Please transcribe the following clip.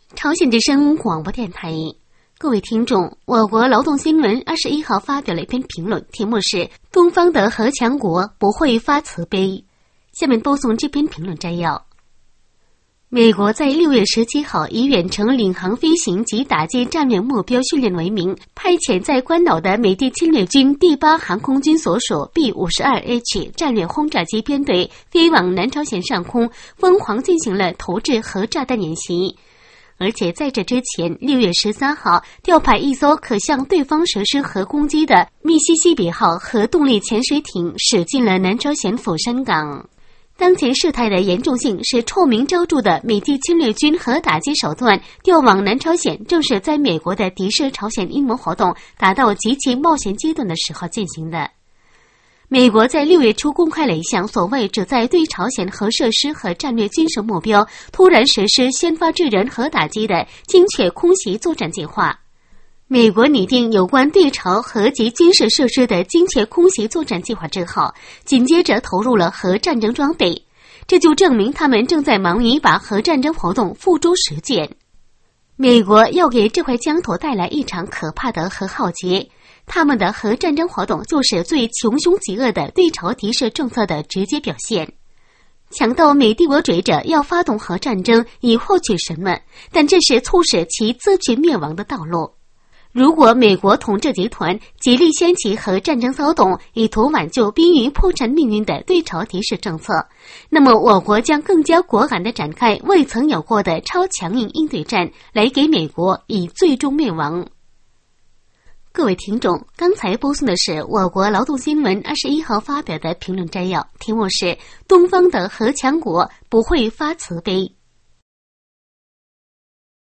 朝鲜之声广播电台，各位听众，我国劳动新闻21号发表了一篇评论，题目是“东方的核强国不会发慈悲”。下面播送这篇评论摘要。美国在6月17号以远程领航飞行及打击战略目标训练为名，派遣在关岛的美帝侵略军第8航空军所属 B-52H 战略轰炸机编队飞往南朝鲜上空，疯狂进行了投掷核炸弹演习。而且在这之前，6月13号调派一艘可向对方实施核攻击的密西西比号核动力潜水艇驶进了南朝鲜釜山港。当前事态的严重性是臭名昭著的美帝侵略军核打击手段调往南朝鲜，正是在美国的敌视朝鲜阴谋活动达到极其冒险阶段的时候进行的。美国在6月初公开了一项所谓旨在对朝鲜核设施和战略军事目标突然实施先发制人核打击的精确空袭作战计划。美国拟定有关对朝核及军事设施的精确空袭作战计划之后，紧接着投入了核战争装备，这就证明他们正在忙于把核战争活动付诸实践。美国要给这块疆土带来一场可怕的核浩劫，他们的核战争活动就是最穷凶极恶的对朝敌视政策的直接表现。强盗美帝国主义者要发动核战争以获取什么？但这是促使其自取灭亡的道路。如果美国统治集团极力掀起核战争骚动，以图挽救濒于破产命运的对朝敌视政策，那么我国将更加果敢地展开未曾有过的超强硬应对战，来给美国以最终灭亡。各位听众，刚才播送的是我国劳动新闻21号发表的评论摘要，题目是“东方的核强国不会发慈悲”。